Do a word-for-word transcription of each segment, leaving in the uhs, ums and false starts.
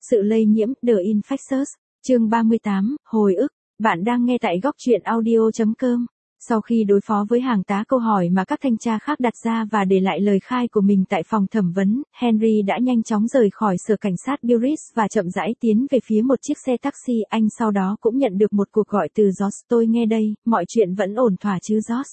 Sự lây nhiễm, The Infectious, chương ba mươi tám, hồi ức, bạn đang nghe tại góc truyện audio chấm com. Sau khi đối phó với hàng tá câu hỏi mà các thanh tra khác đặt ra và để lại lời khai của mình tại phòng thẩm vấn, Henry đã nhanh chóng rời khỏi sở cảnh sát Belris và chậm rãi tiến về phía một chiếc xe taxi. Anh sau đó cũng nhận được một cuộc gọi từ George. Tôi nghe đây, mọi chuyện vẫn ổn thỏa chứ George?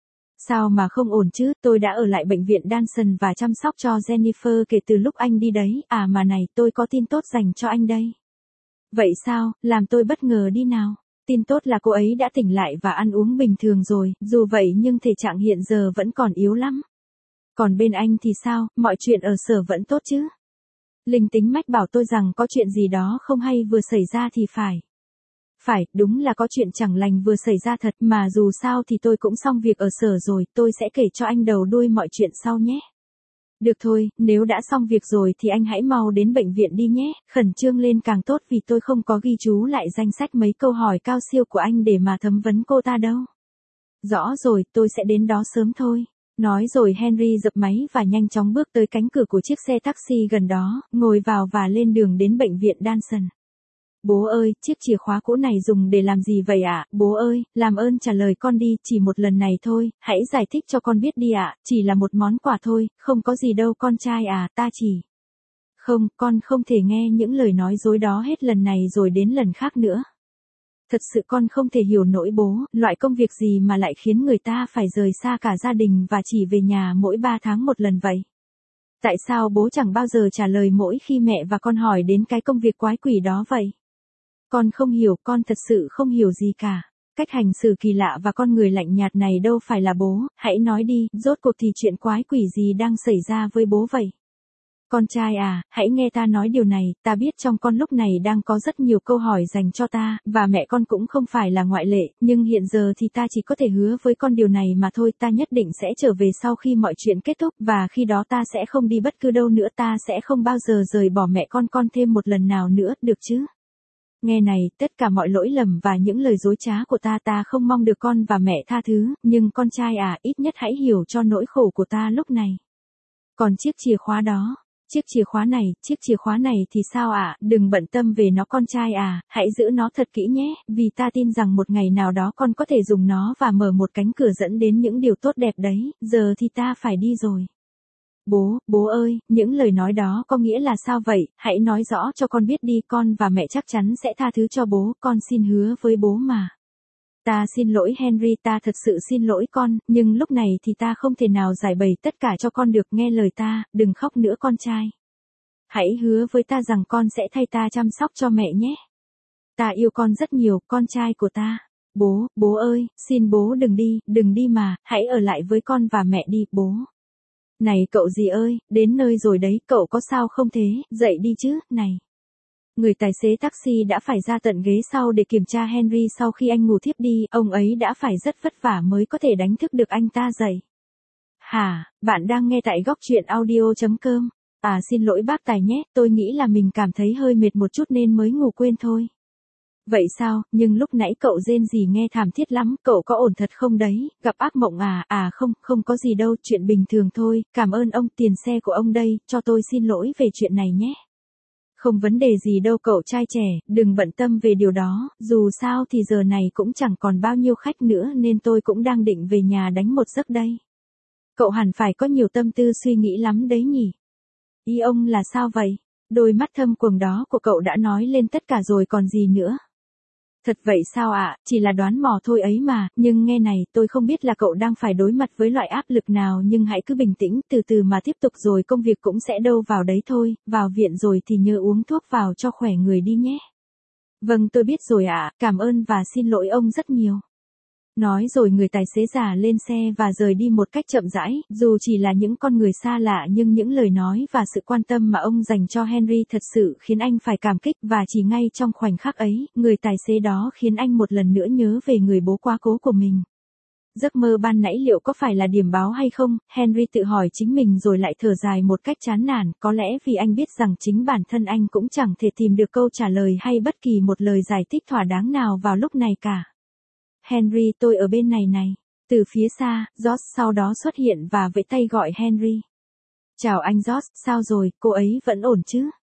Sao mà không ổn chứ, tôi đã ở lại bệnh viện Danson và chăm sóc cho Jennifer kể từ lúc anh đi đấy. À mà này, tôi có tin tốt dành cho anh đây. Vậy sao, làm tôi bất ngờ đi nào. Tin tốt là cô ấy đã tỉnh lại và ăn uống bình thường rồi, dù vậy nhưng thể trạng hiện giờ vẫn còn yếu lắm. Còn bên anh thì sao, mọi chuyện ở sở vẫn tốt chứ? Linh tính mách bảo tôi rằng có chuyện gì đó không hay vừa xảy ra thì phải. Phải, đúng là có chuyện chẳng lành vừa xảy ra thật, mà dù sao thì tôi cũng xong việc ở sở rồi, tôi sẽ kể cho anh đầu đuôi mọi chuyện sau nhé. Được thôi, nếu đã xong việc rồi thì anh hãy mau đến bệnh viện đi nhé, khẩn trương lên càng tốt vì tôi không có ghi chú lại danh sách mấy câu hỏi cao siêu của anh để mà thẩm vấn cô ta đâu. Rõ rồi, tôi sẽ đến đó sớm thôi. Nói rồi Henry dập máy và nhanh chóng bước tới cánh cửa của chiếc xe taxi gần đó, ngồi vào và lên đường đến bệnh viện Danson. Bố ơi, chiếc chìa khóa cũ này dùng để làm gì vậy ạ? À? Bố ơi, làm ơn trả lời con đi, chỉ một lần này thôi, hãy giải thích cho con biết đi ạ, à? Chỉ là một món quà thôi, không có gì đâu con trai à, ta chỉ... Không, con không thể nghe những lời nói dối đó hết lần này rồi đến lần khác nữa. Thật sự con không thể hiểu nổi bố, loại công việc gì mà lại khiến người ta phải rời xa cả gia đình và chỉ về nhà mỗi ba tháng một lần vậy? Tại sao bố chẳng bao giờ trả lời mỗi khi mẹ và con hỏi đến cái công việc quái quỷ đó vậy? Con không hiểu, con thật sự không hiểu gì cả. Cách hành xử kỳ lạ và con người lạnh nhạt này đâu phải là bố, hãy nói đi, rốt cuộc thì chuyện quái quỷ gì đang xảy ra với bố vậy? Con trai à, hãy nghe ta nói điều này, ta biết trong con lúc này đang có rất nhiều câu hỏi dành cho ta, và mẹ con cũng không phải là ngoại lệ, nhưng hiện giờ thì ta chỉ có thể hứa với con điều này mà thôi, ta nhất định sẽ trở về sau khi mọi chuyện kết thúc, và khi đó ta sẽ không đi bất cứ đâu nữa, ta sẽ không bao giờ rời bỏ mẹ con con thêm một lần nào nữa, được chứ? Nghe này, tất cả mọi lỗi lầm và những lời dối trá của ta ta không mong được con và mẹ tha thứ, nhưng con trai à, ít nhất hãy hiểu cho nỗi khổ của ta lúc này. Còn chiếc chìa khóa đó, chiếc chìa khóa này, chiếc chìa khóa này thì sao ạ? À? Đừng bận tâm về nó con trai à, hãy giữ nó thật kỹ nhé, vì ta tin rằng một ngày nào đó con có thể dùng nó và mở một cánh cửa dẫn đến những điều tốt đẹp đấy, giờ thì ta phải đi rồi. Bố, bố ơi, những lời nói đó có nghĩa là sao vậy, hãy nói rõ cho con biết đi, con và mẹ chắc chắn sẽ tha thứ cho bố, con xin hứa với bố mà. Ta xin lỗi Henry, ta thật sự xin lỗi con, nhưng lúc này thì ta không thể nào giải bày tất cả cho con được, nghe lời ta, đừng khóc nữa con trai. Hãy hứa với ta rằng con sẽ thay ta chăm sóc cho mẹ nhé. Ta yêu con rất nhiều, con trai của ta. Bố, bố ơi, xin bố đừng đi, đừng đi mà, hãy ở lại với con và mẹ đi, bố. Này cậu gì ơi, đến nơi rồi đấy, cậu có sao không thế, dậy đi chứ, này. Người tài xế taxi đã phải ra tận ghế sau để kiểm tra Henry sau khi anh ngủ thiếp đi, ông ấy đã phải rất vất vả mới có thể đánh thức được anh ta dậy. Hả, bạn đang nghe tại góc truyện audio chấm com. À xin lỗi bác tài nhé, tôi nghĩ là mình cảm thấy hơi mệt một chút nên mới ngủ quên thôi. Vậy sao, nhưng lúc nãy cậu rên gì nghe thảm thiết lắm, cậu có ổn thật không đấy, gặp ác mộng à, à không, không có gì đâu, chuyện bình thường thôi, cảm ơn ông, tiền xe của ông đây, cho tôi xin lỗi về chuyện này nhé. Không vấn đề gì đâu cậu trai trẻ, đừng bận tâm về điều đó, dù sao thì giờ này cũng chẳng còn bao nhiêu khách nữa nên tôi cũng đang định về nhà đánh một giấc đây. Cậu hẳn phải có nhiều tâm tư suy nghĩ lắm đấy nhỉ? Ý ông là sao vậy? Đôi mắt thâm quầng đó của cậu đã nói lên tất cả rồi còn gì nữa? Thật vậy sao ạ, à? Chỉ là đoán mò thôi ấy mà, nhưng nghe này, tôi không biết là cậu đang phải đối mặt với loại áp lực nào nhưng hãy cứ bình tĩnh, từ từ mà tiếp tục rồi công việc cũng sẽ đâu vào đấy thôi, vào viện rồi thì nhớ uống thuốc vào cho khỏe người đi nhé. Vâng tôi biết rồi ạ, à, cảm ơn và xin lỗi ông rất nhiều. Nói rồi người tài xế già lên xe và rời đi một cách chậm rãi, dù chỉ là những con người xa lạ nhưng những lời nói và sự quan tâm mà ông dành cho Henry thật sự khiến anh phải cảm kích và chỉ ngay trong khoảnh khắc ấy, người tài xế đó khiến anh một lần nữa nhớ về người bố quá cố của mình. Giấc mơ ban nãy liệu có phải là điểm báo hay không, Henry tự hỏi chính mình rồi lại thở dài một cách chán nản, có lẽ vì anh biết rằng chính bản thân anh cũng chẳng thể tìm được câu trả lời hay bất kỳ một lời giải thích thỏa đáng nào vào lúc này cả. Henry, tôi ở bên này này. Từ phía xa, George sau đó xuất hiện và vẫy tay gọi Henry. Chào anh George, sao rồi, cô ấy vẫn ổn chứ?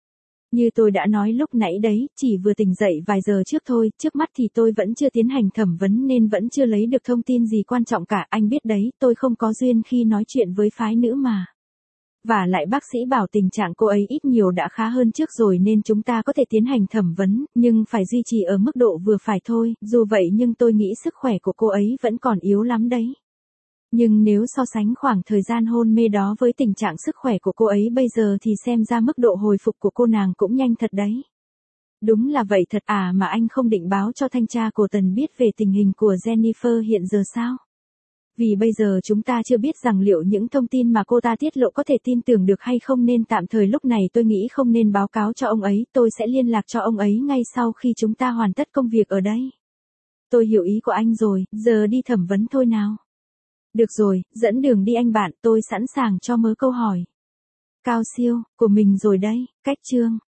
Như tôi đã nói lúc nãy đấy, chỉ vừa tỉnh dậy vài giờ trước thôi, trước mắt thì tôi vẫn chưa tiến hành thẩm vấn nên vẫn chưa lấy được thông tin gì quan trọng cả, anh biết đấy, tôi không có duyên khi nói chuyện với phái nữ mà. Và lại bác sĩ bảo tình trạng cô ấy ít nhiều đã khá hơn trước rồi nên chúng ta có thể tiến hành thẩm vấn, nhưng phải duy trì ở mức độ vừa phải thôi, dù vậy nhưng tôi nghĩ sức khỏe của cô ấy vẫn còn yếu lắm đấy. Nhưng nếu so sánh khoảng thời gian hôn mê đó với tình trạng sức khỏe của cô ấy bây giờ thì xem ra mức độ hồi phục của cô nàng cũng nhanh thật đấy. Đúng là vậy thật à, mà anh không định báo cho thanh tra của Tần biết về tình hình của Jennifer hiện giờ sao? Vì bây giờ chúng ta chưa biết rằng liệu những thông tin mà cô ta tiết lộ có thể tin tưởng được hay không, nên tạm thời lúc này tôi nghĩ không nên báo cáo cho ông ấy, tôi sẽ liên lạc cho ông ấy ngay sau khi chúng ta hoàn tất công việc ở đây. Tôi hiểu ý của anh rồi, giờ đi thẩm vấn thôi nào. Được rồi, dẫn đường đi anh bạn, tôi sẵn sàng cho mớ câu hỏi. Cao siêu, của mình rồi đấy, cách chương.